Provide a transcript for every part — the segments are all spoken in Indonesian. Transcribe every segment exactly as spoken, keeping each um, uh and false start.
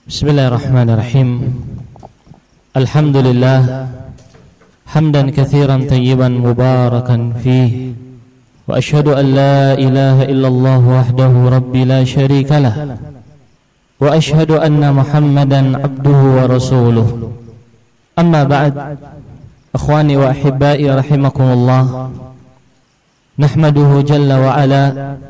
Bismillahirrahmanirrahim. Alhamdulillah hamdan katsiran tayyiban mubarakan fihi wa asyhadu an la ilaha illallah wahdahu rabbi la syarikalah wa asyhadu anna Muhammadan abduhu wa rasuluh. Amma ba'd. Akhwani wa ahibbai rahimakumullah. Nahmaduhu jalla wa ala.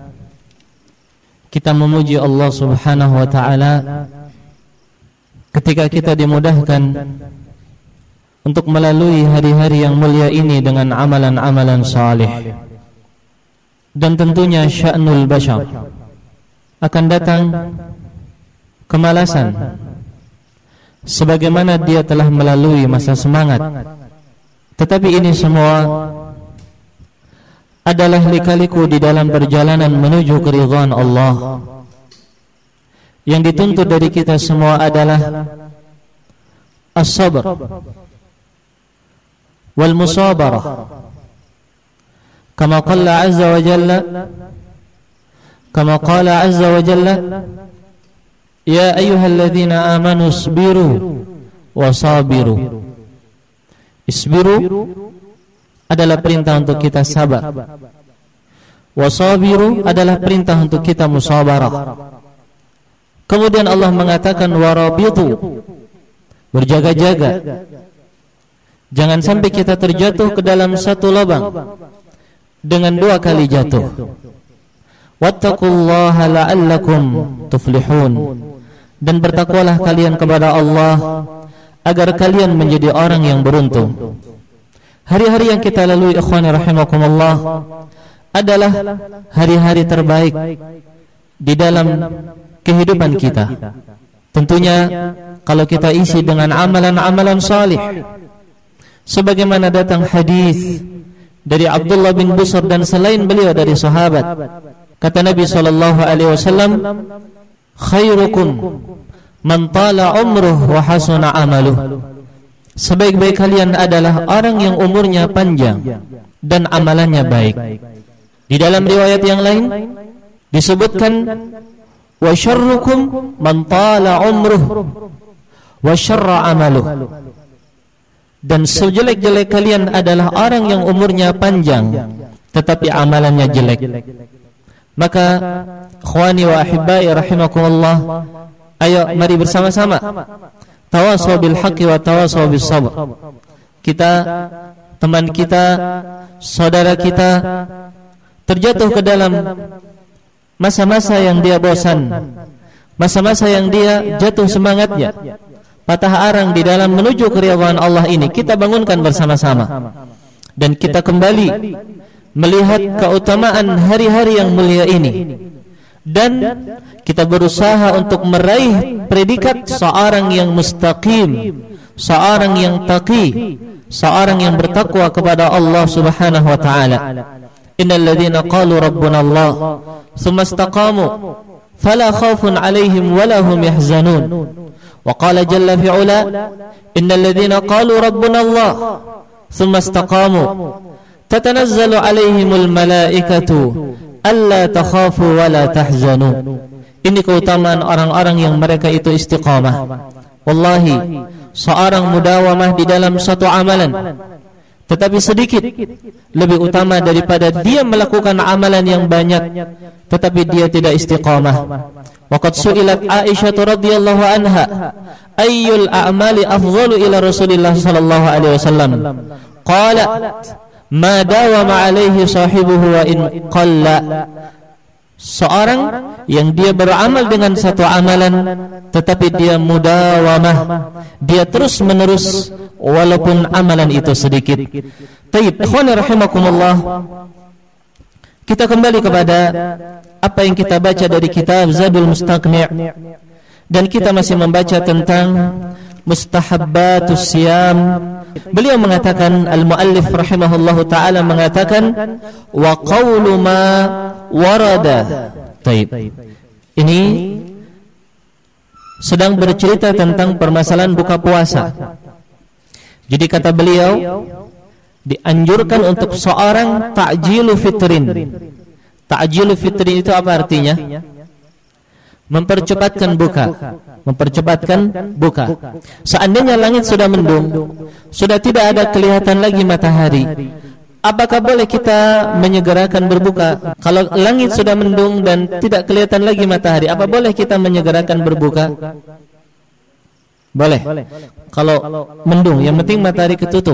Kita memuji Allah Subhanahu wa ta'ala ketika kita dimudahkan untuk melalui hari-hari yang mulia ini dengan amalan-amalan salih. Dan tentunya sya'nul bashar, akan datang kemalasan sebagaimana dia telah melalui masa semangat. Tetapi ini semua adalah lika-liku di dalam perjalanan menuju keridhaan Allah. Yang dituntut dari kita semua adalah as-sabr wal musabarah. Kama qala azza wa jalla Kama qala azza wa jalla Ya ayyuhalladzina amanu isbiru wa sabiru. Isbiru adalah perintah untuk kita sabar. Wasabiru adalah perintah untuk kita musabarah. Kemudian Allah mengatakan warabitu, berjaga-jaga. Jangan sampai kita terjatuh ke dalam satu lubang dengan dua kali jatuh. Wattaqullaha la'allakum tuflihun. Dan bertakwalah kalian kepada Allah agar kalian menjadi orang yang beruntung. Hari-hari yang kita lalui ikhwani rahimakumullah adalah hari-hari terbaik di dalam kehidupan kita. Tentunya kalau kita isi dengan amalan-amalan salih, sebagaimana datang hadis dari Abdullah bin Busr dan selain beliau dari sahabat. Kata Nabi sallallahu alaihi wasallam, khairukum man tala umruh wa hasuna amaluh. Sebaik-baik kalian adalah orang yang umurnya panjang dan amalannya baik. Di dalam riwayat yang lain disebutkan wa syarrukum man tala umruh wa syarra amaluh. Dan sejelek-jelek kalian adalah orang yang umurnya panjang tetapi amalannya jelek. Maka ikhwani wa ahibbai rahimakumullah, ayo mari bersama-sama tawasaw bil haqqi wa tawasaw bis sabr. Kita, teman kita, saudara kita terjatuh ke dalam masa-masa yang dia bosan, masa-masa yang dia jatuh semangatnya, patah arang di dalam menuju keridhaan Allah ini. Kita bangunkan bersama-sama dan kita kembali melihat keutamaan hari-hari yang mulia ini, dan kita berusaha untuk meraih predikat seorang yang mustaqim, seorang yang taqi, seorang yang bertakwa kepada Allah Subhanahu wa ta'ala. Innal ladzina qalu rabbuna Allah tsumma istaqamu fala khaufun 'alaihim wala hum yahzanun. Wa qala jalla fi 'ula innal ladzina qalu rabbuna Allah tsumma istaqamu tatanazzalu 'alaihimul malaikatu alla takhafu wa la tahzanu. Ini keutamaan orang-orang yang mereka itu istiqamah. Wallahi, seorang mudawamah di dalam satu amalan tetapi sedikit lebih utama daripada dia melakukan amalan yang banyak tetapi dia tidak istiqamah. Waqad su'ilat Aisyah radhiyallahu anha ayyul a'mali afdhalu ila Rasulillah sallallahu alaihi wasallam. Qalat ma dawama alaihi sahibuhu wa in qalla. Seorang yang dia beramal dengan satu amalan tetapi dia mudawamah, dia terus menerus walaupun amalan itu sedikit. Taib, ikhwan rahimakumullah, kita kembali kepada apa yang kita baca dari kitab Zadul Mustaqni', dan kita masih membaca tentang mustahabbatus siyam. Beliau mengatakan, al-muallif rahimahullahu ta'ala mengatakan wa qawlu ma warada. Taib, ini sedang bercerita tentang permasalahan buka puasa. Jadi kata beliau, dianjurkan untuk seorang ta'jilu fitrin. Ta'jilu fitrin itu apa artinya? mempercepatkan buka, mempercepatkan buka. Seandainya langit sudah mendung, sudah tidak ada kelihatan lagi matahari, apakah boleh kita menyegerakan berbuka? Kalau langit sudah mendung dan tidak kelihatan lagi matahari, apa boleh kita menyegerakan berbuka? Boleh. Kalau mendung, yang penting matahari ketutup.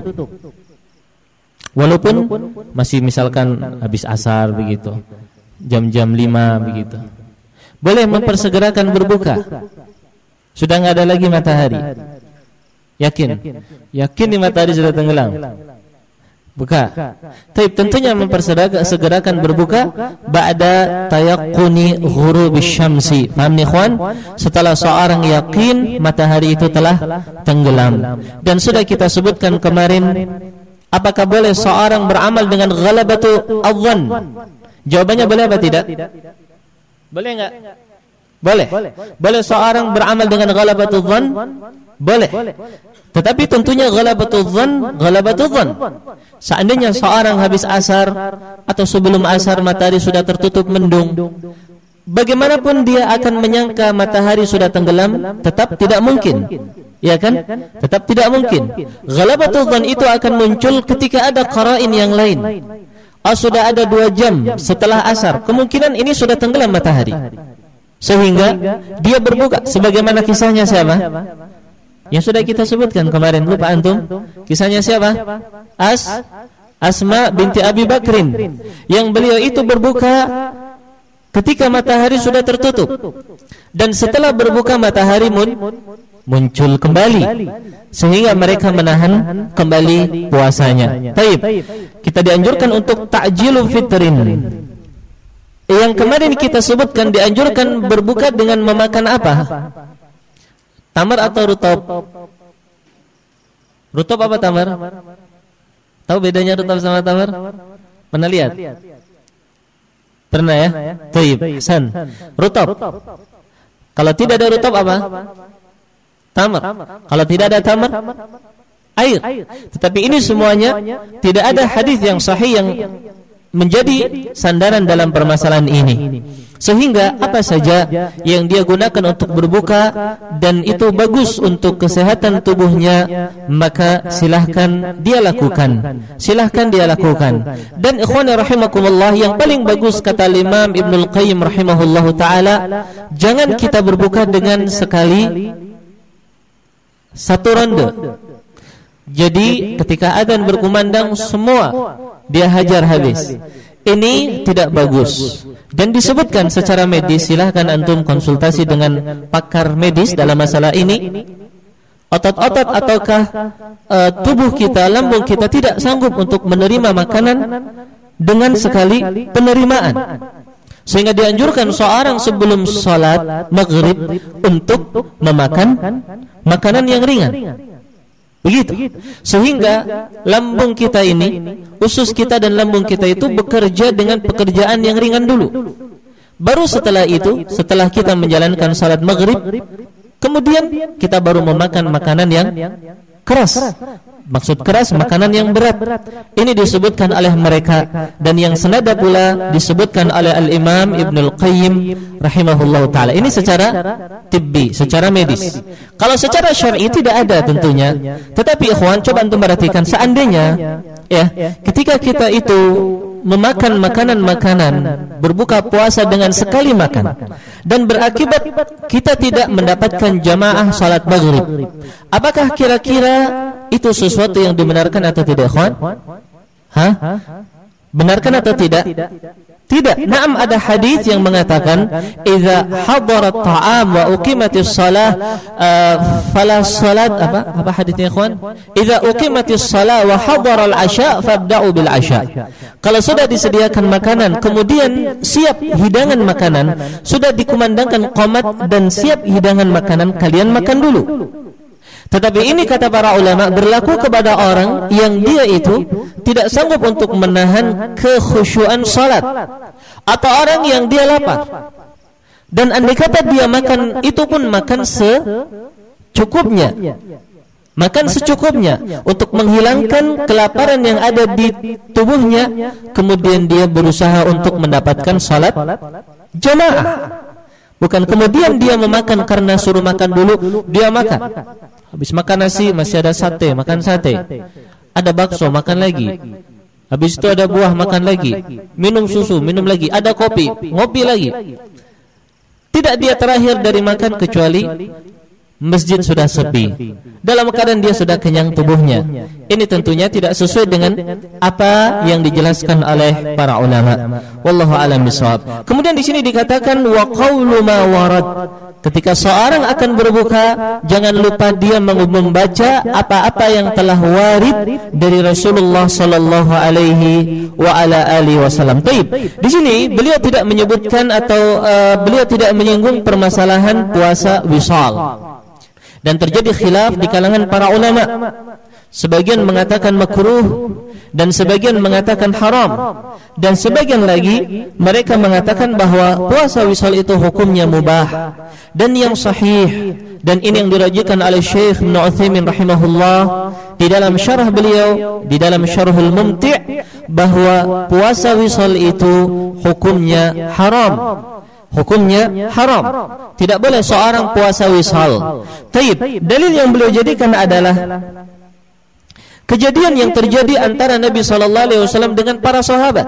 Walaupun masih misalkan habis asar begitu, jam-jam lima begitu, boleh mempersegerakan berbuka. Sudah nggak ada lagi matahari. Yakin? Yakin di matahari sudah tenggelam. Buka. Tapi tentunya mempersegerakan berbuka ba'da tayaqquni ghurubis syamsi. Paham nih ikhwan? Setelah seorang yakin matahari itu telah tenggelam. Dan sudah kita sebutkan kemarin, apakah boleh seorang beramal dengan ghalabatu adh-dhann? Jawabannya boleh apa tidak? Boleh enggak? Boleh. Boleh seorang beramal dengan ghalabatu adh-dhann? Boleh. Tetapi tentunya ghalabatu adh-dhann, ghalabatu adh-dhann. Seandainya seorang habis asar atau sebelum asar matahari sudah tertutup mendung, bagaimanapun dia akan menyangka matahari sudah tenggelam, tetap tidak mungkin. Ya kan? Tetap tidak mungkin. Ghalabatu adh-dhann itu akan muncul ketika ada qara'in yang lain. Oh, sudah ada dua jam setelah asar, kemungkinan ini sudah tenggelam matahari, sehingga dia berbuka. Sebagaimana kisahnya siapa? Yang sudah kita sebutkan kemarin, lupa antum? Kisahnya siapa? As Asma binti Abi Bakrin, yang beliau itu berbuka ketika matahari sudah tertutup, dan setelah berbuka matahari mun, muncul kembali, sehingga mereka menahan kembali puasanya. Taib. Kita dianjurkan untuk ta'jilu fitrin. Yang kemarin kita sebutkan dianjurkan berbuka dengan memakan apa? Tamar atau rutab? Rutab apa tamar? Tahu bedanya rutab sama tamar? Pernah lihat? Pernah ya? Taib. San. Rutab. Kalau tidak ada rutab apa? Tamar. Kalau tidak ada tamar, air. Tetapi ini semuanya tidak ada hadis yang sahih yang menjadi sandaran dalam permasalahan ini. Sehingga apa saja yang dia gunakan untuk berbuka dan itu bagus untuk kesehatan tubuhnya, maka silahkan dia lakukan. Silahkan dia lakukan. Dan ikhwani rahimakumullah, yang paling bagus kata Imam Ibnul Qayyim rahimahullahu taala, jangan kita berbuka dengan sekali satu ronde. Jadi ketika adzan berkumandang semua dia hajar habis. Ini tidak bagus. Dan disebutkan secara medis, silahkan antum konsultasi dengan pakar medis dalam masalah ini. Otot-otot ataukah uh, tubuh kita, lambung kita tidak sanggup untuk menerima makanan dengan sekali penerimaan, sehingga dianjurkan seorang sebelum sholat maghrib untuk memakan makanan yang ringan. Begitu. Sehingga lambung kita ini, usus kita dan lambung kita itu bekerja dengan pekerjaan yang ringan dulu. Baru setelah itu, setelah kita menjalankan salat maghrib, kemudian kita baru memakan makanan yang keras. Maksud keras, makanan yang berat. Ini disebutkan oleh mereka, dan yang senada pula disebutkan oleh Al-Imam Ibnul Qayyim rahimahullah ta'ala. Ini secara tibbi, secara medis. Kalau secara syar'i tidak ada tentunya. Tetapi ikhwan, coba antum perhatikan, seandainya ya, ketika kita itu memakan makanan-makanan, berbuka puasa dengan sekali makan, dan berakibat kita tidak mendapatkan jamaah salat maghrib, apakah kira-kira itu sesuatu yang dibenarkan atau tidak, ikhwan? Hah? Benarkan atau tidak? Tidak. Naam, ada hadis yang mengatakan idza hadara at-ta'am wa uqimatis shalah uh, fala salat, apa apa hadisnya ikhwan? Idza uqimatis shalah wa hadara al-'asha fabda'u bil 'asha. Kalau sudah disediakan makanan, kemudian siap hidangan makanan, sudah dikumandangkan qomat dan siap hidangan makanan, kalian makan dulu. Tetapi ini kata para ulama berlaku kepada orang yang dia itu tidak sanggup untuk menahan kekhusyuan salat, atau orang yang dia lapar. Dan andai kata dia makan, itu pun makan secukupnya. Makan secukupnya untuk menghilangkan kelaparan yang ada di tubuhnya, kemudian dia berusaha untuk mendapatkan salat jamaah. Bukan kemudian dia memakan karena suruh makan dulu, dia makan. Habis makan nasi masih ada sate, makan sate. Ada bakso, makan lagi. Habis itu ada buah, makan lagi. Minum susu, minum lagi. Ada kopi, ngopi lagi. Tidak dia terakhir dari makan kecuali masjid sudah sepi, dalam keadaan dia sudah kenyang tubuhnya. Ini tentunya tidak sesuai dengan apa yang dijelaskan oleh para ulama. Wallahu a'lam bishawab. Kemudian di sini dikatakan wa qaulu ma warad. Ketika seorang akan berbuka, jangan lupa dia membaca apa-apa yang telah warid dari Rasulullah sallallahu alaihi wa ala alihi wasallam. Baik, di sini beliau tidak menyebutkan atau uh, beliau tidak menyinggung permasalahan puasa wisal. Dan terjadi khilaf di kalangan para ulama. Sebagian mengatakan makruh dan sebagian mengatakan haram, dan sebagian lagi mereka mengatakan bahwa puasa wisal itu hukumnya mubah. Dan yang sahih, dan ini yang dirajikan oleh Syekh Ibnu Utsaimin rahimahullah di dalam syarah beliau, di dalam Syarhul Mumti', bahwa puasa wisal itu hukumnya haram. Hukumnya haram. Tidak boleh seorang puasa wisal. Taib, dalil yang beliau jadikan adalah kejadian yang terjadi antara Nabi sallallahu alaihi wasallam dengan para sahabat.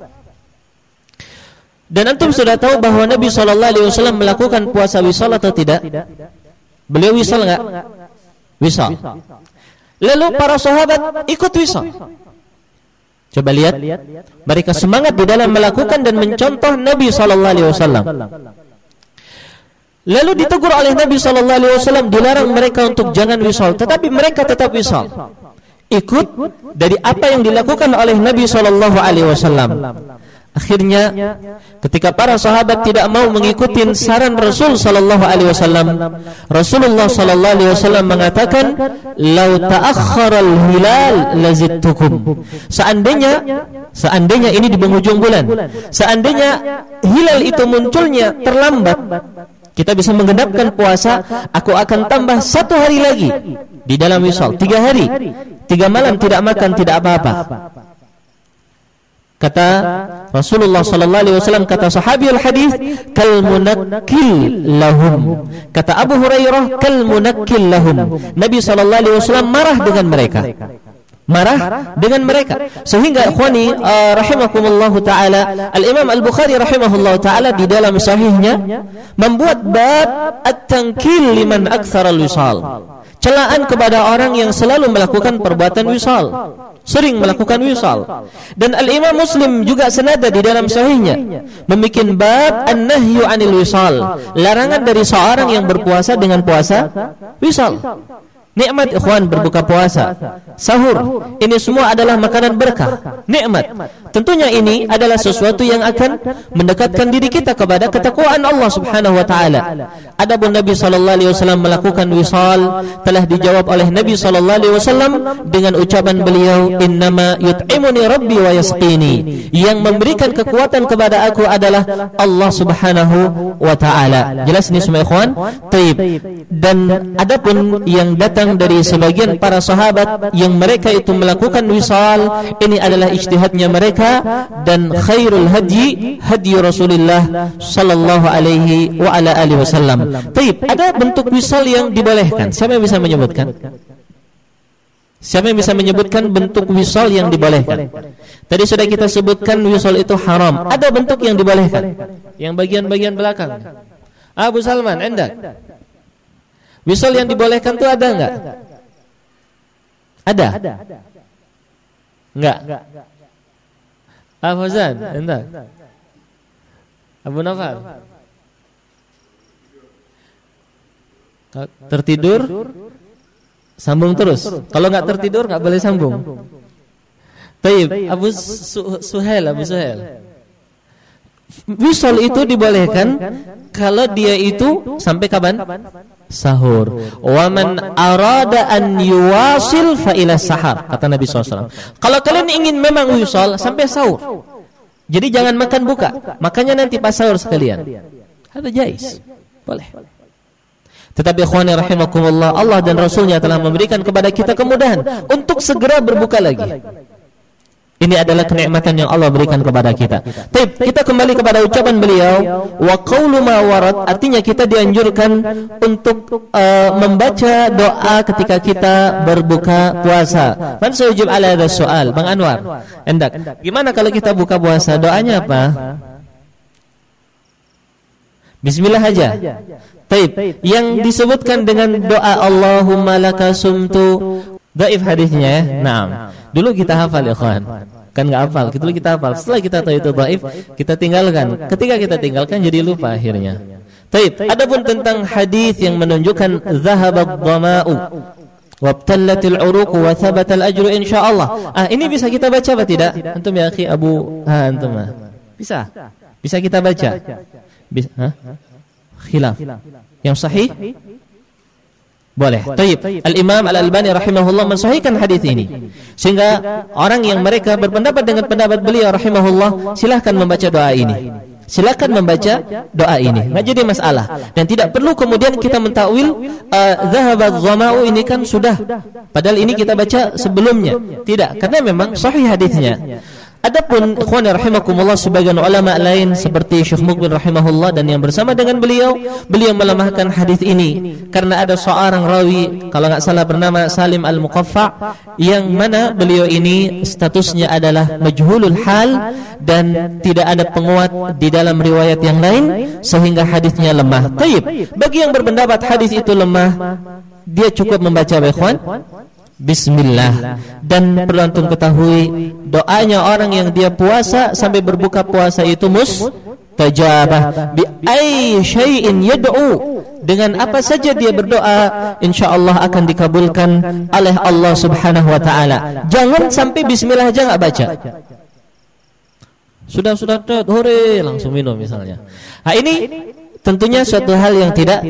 Dan antum sudah tahu bahwa Nabi sallallahu alaihi wasallam melakukan puasa wisal atau tidak? Beliau wisal enggak? Wisal. Lalu para sahabat ikut wisal. Coba lihat, mereka semangat di dalam melakukan dan mencontoh Nabi sallallahu alaihi wasallam. Lalu ditegur oleh Nabi sallallahu alaihi wasallam, dilarang mereka untuk jangan wisal, tetapi mereka tetap wisal. Ikut dari apa yang dilakukan oleh Nabi sallallahu alaihi wasallam. Akhirnya ketika para sahabat tidak mau mengikuti saran Rasul sallallahu alaihi wasallam, Rasulullah sallallahu alaihi wasallam mengatakan, "Lau ta'akhkhara al-hilal lazidtukum." Seandainya seandainya ini di penghujung bulan, seandainya hilal itu munculnya terlambat, kita bisa menggenapkan puasa, aku akan tambah satu hari lagi di dalam wisal, tiga hari, tiga malam tidak makan, tidak apa-apa. Kata Rasulullah sallallahu alaihi wasallam, kata sahabiyul hadis, kal munakkil lahum. Kata Abu Hurairah, kal munakkil lahum. Nabi sallallahu alaihi wasallam marah dengan mereka. Marah dengan mereka. Sehingga ikhwani uh, rahimakumullahu taala, Al-Imam Al-Bukhari rahimahullahu taala di dalam sahihnya membuat bab at-tankil liman aktsara al-wisal. Celaan kepada orang yang selalu melakukan perbuatan wisal, sering melakukan wisal. Dan Al-Imam Muslim juga senada di dalam sahihnya membikin bab an-nahyu 'anil wisal, larangan dari seorang yang berpuasa dengan puasa wisal. Nikmat ikhwan berbuka puasa, sahur, ini semua adalah makanan berkah, nikmat. Tentunya ini adalah sesuatu yang akan mendekatkan diri kita kepada ketakwaan Allah Subhanahu wa taala. Adapun Nabi sallallahu alaihi wasallam melakukan wisal telah dijawab oleh Nabi sallallahu alaihi wasallam dengan ucapan beliau, "Innama yut'imuni rabbi wa yasqini." Yang memberikan kekuatan kepada aku adalah Allah Subhanahu wa taala. Jelas ini semua ikhwan? Taib. Dan adapun yang datang dari sebagian para sahabat yang mereka itu melakukan wisal, ini adalah ijtihadnya mereka, dan khairul hadi hadi Rasulullah sallallahu alaihi wa ala alihi wasallam. Baik, ada bentuk wisal yang dibolehkan. Siapa yang bisa menyebutkan? Siapa yang bisa menyebutkan bentuk wisal yang dibolehkan? Tadi sudah kita sebutkan wisal itu haram. Ada bentuk yang dibolehkan. Yang bagian-bagian belakang. Abu Salman, Anda. Wisal yang dibolehkan itu ada enggak? Ada? Enggak? Abu Fazan, Anda. Abu Nafal. Tertidur, sambung terus. Kalau enggak tertidur enggak boleh sambung. Taib, Abu Suhail, Abu Suhail. Wisal itu dibolehkan kalau dia itu sampai kapan? Sahur. Wa man arada an yuwasil fa ila sahar, kata Nabi sallallahu alaihi wasallam. Kalau kalian ingin memang wisal sampai sahur. Jadi jangan makan buka, makanya nanti pas sahur sekalian. Ada jais. Boleh. Tetapi ikhwani rahimakumullah, Allah dan Rasulnya telah memberikan kepada kita kemudahan untuk segera berbuka lagi. Ini adalah kenikmatan yang Allah berikan kepada kita. Baik, kita kembali kepada ucapan beliau, wa qaulu ma warad, artinya kita dianjurkan untuk uh, membaca doa ketika kita berbuka puasa. Man sujib ala hadha soal, Bang Anwar. Hendak. Gimana kalau kita buka puasa? Doanya apa? Bismillah aja. Baik, yang disebutkan dengan doa Allahumma laka sumtu, dhaif hadisnya ya. Naam. Dulu kita hafal ikhwan. Kan enggak hafal, dulu kita hafal. Setelah kita tahu itu dhaif, kita tinggalkan. Ketika kita tinggalkan jadi lupa akhirnya. Baik, adapun tentang hadis yang menunjukkan zahabat dhama'u wabtallatil uruq wa thabatal ajru insyaallah. Ah, ini bisa kita baca apa tidak? Antum ya akhi Abu, ha antum. Bisa. Bisa kita baca. Bisa, ha? Khilaf. Yang sahih? Boleh. Baik. Al-Imam Al-Albani rahimahullah mensahihkan hadis ini. Sehingga orang yang mereka berpendapat dengan pendapat beliau rahimahullah, silakan membaca doa ini. Silakan membaca doa ini. Enggak jadi masalah. Dan tidak perlu kemudian kita mentakwil zahabat dhama'u ini kan sudah. Padahal ini kita baca sebelumnya. Tidak, karena memang sahih hadisnya. Adapun ikhwan rahimakumullah, sebagian ulama lain seperti Syekh Mukbil rahimahullah dan yang bersama dengan beliau, beliau melemahkan hadis ini karena ada seorang rawi, kalau enggak salah bernama Salim Al-Muqaffa, yang mana beliau ini statusnya adalah majhulul hal dan tidak ada penguat di dalam riwayat yang lain sehingga hadisnya lemah. Baik, bagi yang berpendapat hadis itu lemah, dia cukup membaca ikhwan Bismillah. Dan perlu antum ketahui, doanya orang yang dia puasa sampai berbuka puasa itu mustajabah. Bi ay syai'in yad'u, dengan apa saja dia berdoa insyaallah akan dikabulkan oleh Allah Subhanahu wa taala. Jangan sampai bismillah aja enggak baca. Sudah sudah hore langsung minum misalnya. Nah, ini tentunya suatu hal yang tidak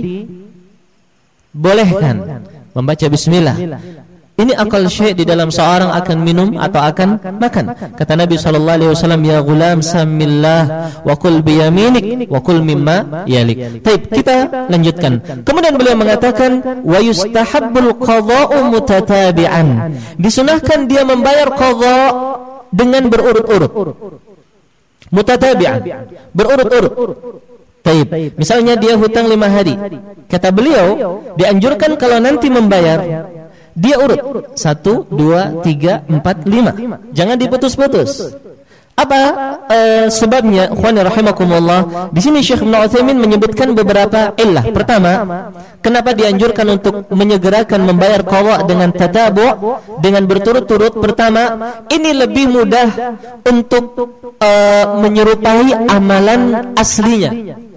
dibolehkan. Membaca bismillah. Ini akal syai' di dalam seorang akan minum atau akan makan. Kata Nabi sallallahu alaihi wasallam, ya gulam samillah wa kul bi yaminik wa kul mimma yalik. Baik, kita lanjutkan. Kemudian beliau mengatakan wa yustahabbul qadha'u mutatabi'an. Disunahkan dia membayar qadha' dengan berurut-urut. Mutatabi'an, berurut-urut. Baik, misalnya dia hutang lima hari. Kata beliau, dianjurkan kalau nanti membayar, dia urut satu, dua, tiga, empat, lima. Jangan diputus-putus. Apa uh, sebabnya? Ikhwani rahimakumullah. Di sini Syekh Ibnu Utsaimin menyebutkan beberapa illah. Pertama, kenapa dianjurkan untuk menyegerakan membayar qadha dengan tatabu', dengan berturut-turut? Pertama, ini lebih mudah untuk uh, menyerupai amalan aslinya.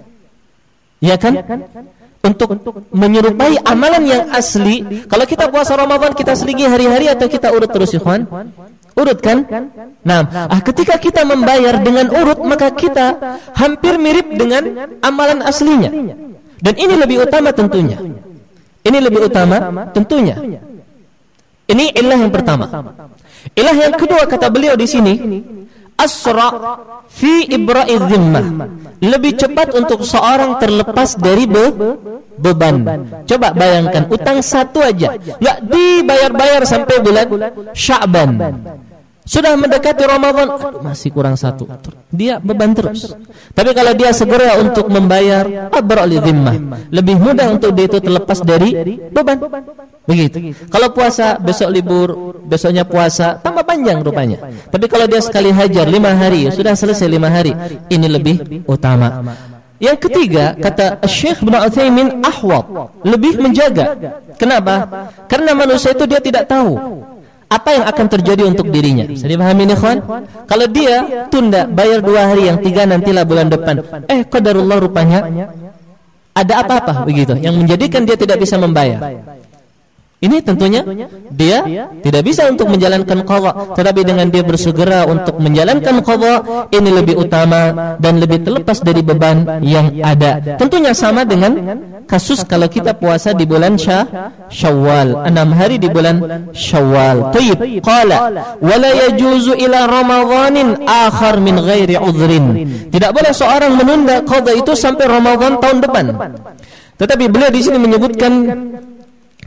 Ya kan? Untuk menyerupai amalan yang asli. Kalau kita puasa Ramadan, kita selingi hari-hari atau kita urut terus ikhwan? Urut kan? Nah, ah, ketika kita membayar dengan urut, maka kita hampir mirip dengan amalan aslinya. Dan ini lebih utama tentunya. Ini lebih utama tentunya. Ini ilah yang pertama. Ilah yang kedua kata beliau di sini, asra fi ibra'i dhimmah, lebih cepat untuk seorang terlepas dari be beban. Coba bayangkan, utang satu aja enggak dibayar-bayar sampai bulan Sya'ban, sudah mendekati Ramadan, aduh masih kurang satu, dia beban terus. Tapi kalau dia segera untuk membayar, abra'li dhimmah, lebih mudah untuk dia itu terlepas dari beban. Begitu. Kalau puasa, besok libur, besoknya puasa, tambah panjang rupanya. Tapi kalau dia sekali hajar lima hari, sudah selesai lima hari, ini lebih utama. Yang ketiga, kata Syekh Ibnu Utsaimin, ahwat, lebih menjaga. Kenapa? Karena manusia itu dia tidak tahu apa yang akan terjadi untuk dirinya. Bisa dipahami nih kawan? Kalau dia tunda bayar dua hari, yang tiga nantilah bulan depan, eh qadarullah rupanya ada apa-apa begitu yang menjadikan dia tidak bisa membayar. Ini tentunya dia tidak bisa untuk menjalankan qadha, tetapi dengan dia bersegera untuk menjalankan qadha, ini lebih utama dan lebih terlepas dari beban yang ada. Tentunya sama dengan kasus kalau kita puasa di bulan Syawal, enam hari di bulan Syawal. Tayyib, qala wala yajuzu ila ramadhanin akhar min ghairi udhrin. Tidak boleh seorang menunda qadha itu sampai Ramadan tahun depan. Tetapi beliau di sini menyebutkan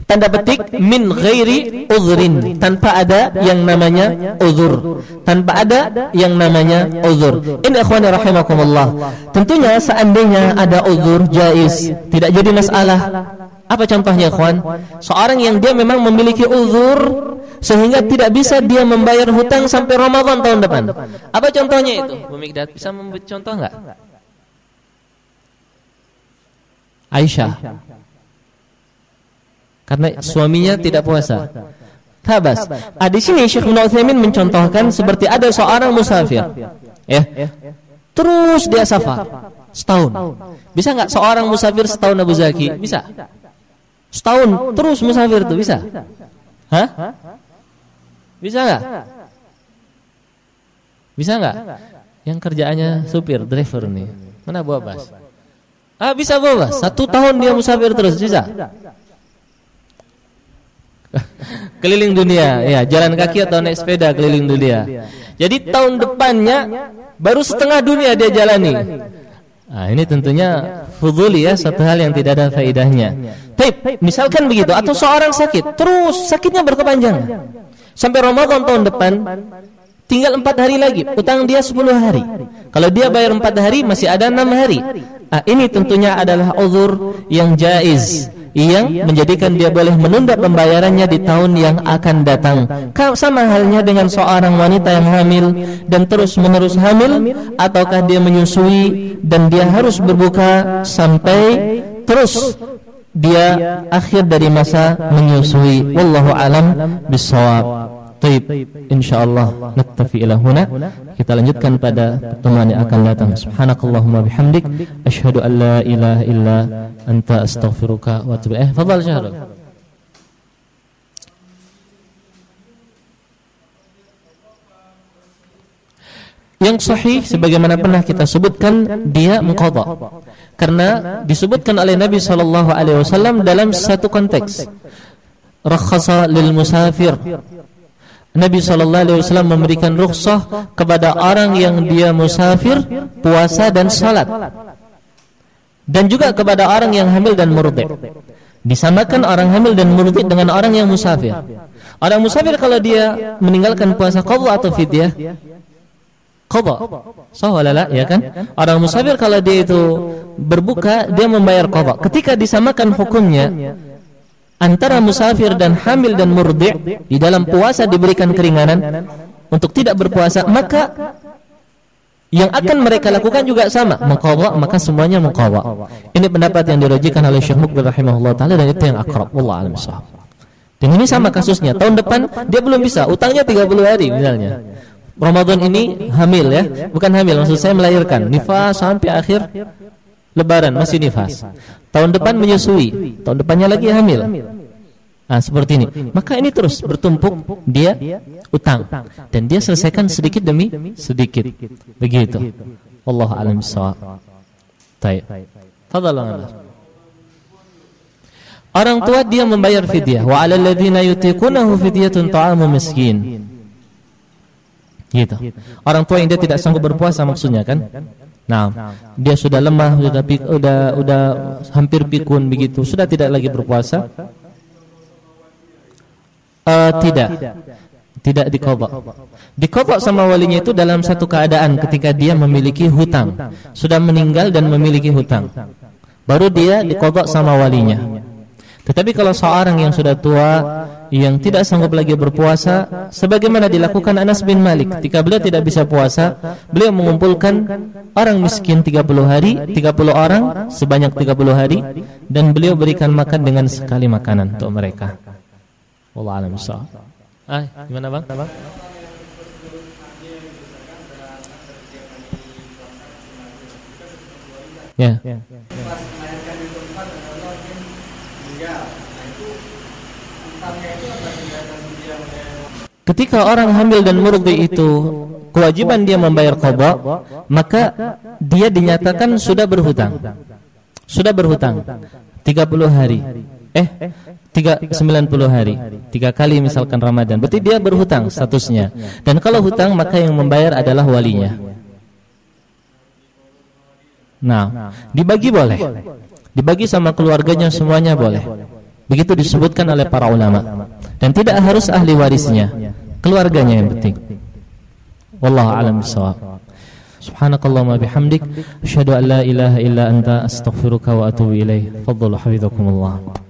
tanda petik min ghairi udhrin, tanpa ada yang namanya uzur, tanpa ada yang namanya uzur. Ini ikhwani rahimakumullah. Tentunya seandainya ada uzur jaiz, tidak jadi masalah. Apa contohnya ikhwan? Seorang yang dia memang memiliki uzur sehingga tidak bisa dia membayar hutang sampai Ramadan tahun depan. Apa contohnya itu? Bu Mikdad bisa memberi contoh enggak? Aisyah, karena suaminya tidak puasa. Tabas. Ah, di sini Syekh Ibnu Utsaimin mencontohkan seperti ada seorang musafir, ya, terus dia safar setahun. Bisa nggak seorang musafir setahun, Abu Zaki? Bisa. Setahun terus musafir tuh bisa? Hah? Bisa nggak? Bisa nggak? Yang kerjaannya supir, driver nih. Mana Bu Abbas? Ah, bisa Bu Abbas. Satu tahun dia musafir terus bisa? Keliling dunia, ya, jalan kaki atau naik sepeda keliling dunia. Jadi tahun depannya baru setengah dunia dia jalani. Nah, ini tentunya fudhuli ya, satu hal yang tidak ada faedahnya. Baik, misalkan begitu, atau seorang sakit, terus sakitnya berkepanjangan sampai Ramadan tahun depan, tinggal empat hari lagi, utang dia sepuluh hari. Kalau dia bayar empat hari, masih ada enam hari. Nah, ini tentunya adalah uzur yang jaiz, yang menjadikan dia boleh menunda pembayarannya di tahun yang akan datang. Sama halnya dengan seorang wanita yang hamil dan terus menerus hamil, ataukah dia menyusui dan dia harus berbuka sampai terus dia akhir dari masa menyusui. Wallahu alam bissawab. Baik, insyaallah naktafi ila huna. Kita lanjutkan pada pertemuan yang akan datang. Subhanakallahumma bihamdik asyhadu an la ilaha illa anta astaghfiruka wa atubu ilaik. Fadhal Syahrul. Yang sahih sebagaimana pernah kita sebutkan, dia mengqadha. Karena disebutkan oleh Nabi sallallahu alaihi wasallam dalam satu konteks. Rakhasa lil musafir. Nabi sallallahu alaihi wasallam memberikan rukhsah kepada orang yang dia musafir, puasa dan salat. Dan juga kepada orang yang hamil dan murdi'. Disamakan orang hamil dan murdi' dengan orang yang musafir. Orang musafir kalau dia meninggalkan puasa qadha atau fidyah? Qadha. Sah wala la, ya kan? Orang musafir kalau dia itu berbuka, dia membayar qadha. Ketika disamakan hukumnya antara musafir dan hamil dan murdi', di dalam puasa diberikan keringanan untuk tidak berpuasa, maka yang akan mereka lakukan juga sama, mengqadha, maka semuanya mengqadha. Ini pendapat yang dirajikan oleh Syekh Mukbil rahimahullah taala, dan itu yang akrab, wallahu a'lam bishawab. Dan ini sama kasusnya, tahun depan dia belum bisa, utangnya tiga puluh hari misalnya. Ramadan ini hamil ya, bukan hamil, maksud saya melahirkan, nifas sampai akhir Lebaran masih nifas. Tahun depan menyusui, tahun depannya lagi hamil. Nah, seperti ini. Maka ini terus bertumpuk, dia utang dan dia selesaikan sedikit demi sedikit. Begitu. Wallahu a'lam bishawab. Baik. Fadhalan. Orang tua dia membayar fidyah. Wa 'alal ladzina yutiqunahu fidyatun ta'amu miskin. Gitu. Orang tua yang dia tidak sanggup berpuasa maksudnya kan? Nah, dia sudah lemah, sudah udah udah hampir pikun begitu, sudah tidak lagi berpuasa. Uh, tidak, tidak diqadha. Diqadha sama walinya itu dalam satu keadaan ketika dia memiliki hutang, sudah meninggal dan memiliki hutang, baru dia diqadha sama walinya. Tetapi kalau seorang yang sudah tua, yang tidak sanggup lagi berpuasa, sebagaimana dilakukan Anas bin Malik, ketika beliau tidak bisa puasa, beliau mengumpulkan orang miskin tiga puluh hari, tiga puluh orang sebanyak tiga puluh hari, dan beliau berikan makan dengan sekali makanan untuk mereka. Wallahu a'lam bishawab. Ah, gimana Bang? Ya. Ya. Ketika orang hamil dan murdi itu kewajiban dia membayar qadha, maka dia dinyatakan sudah berhutang. Sudah berhutang tiga puluh hari. Eh, tiga sembilan puluh hari. Tiga kali misalkan Ramadan. Berarti dia berhutang statusnya. Dan kalau hutang maka yang membayar adalah walinya. Nah, dibagi boleh. Dibagi sama keluarganya semuanya boleh. Begitu disebutkan oleh para ulama. Dan tidak harus ahli warisnya, keluarganya yang penting. Wallahu a'lam bishawab. Subhanakallahumma bihamdik, asyhadu an la ilaha illa anta, astaghfiruka wa atubu ilaik. Fadhlu hafizakumullah.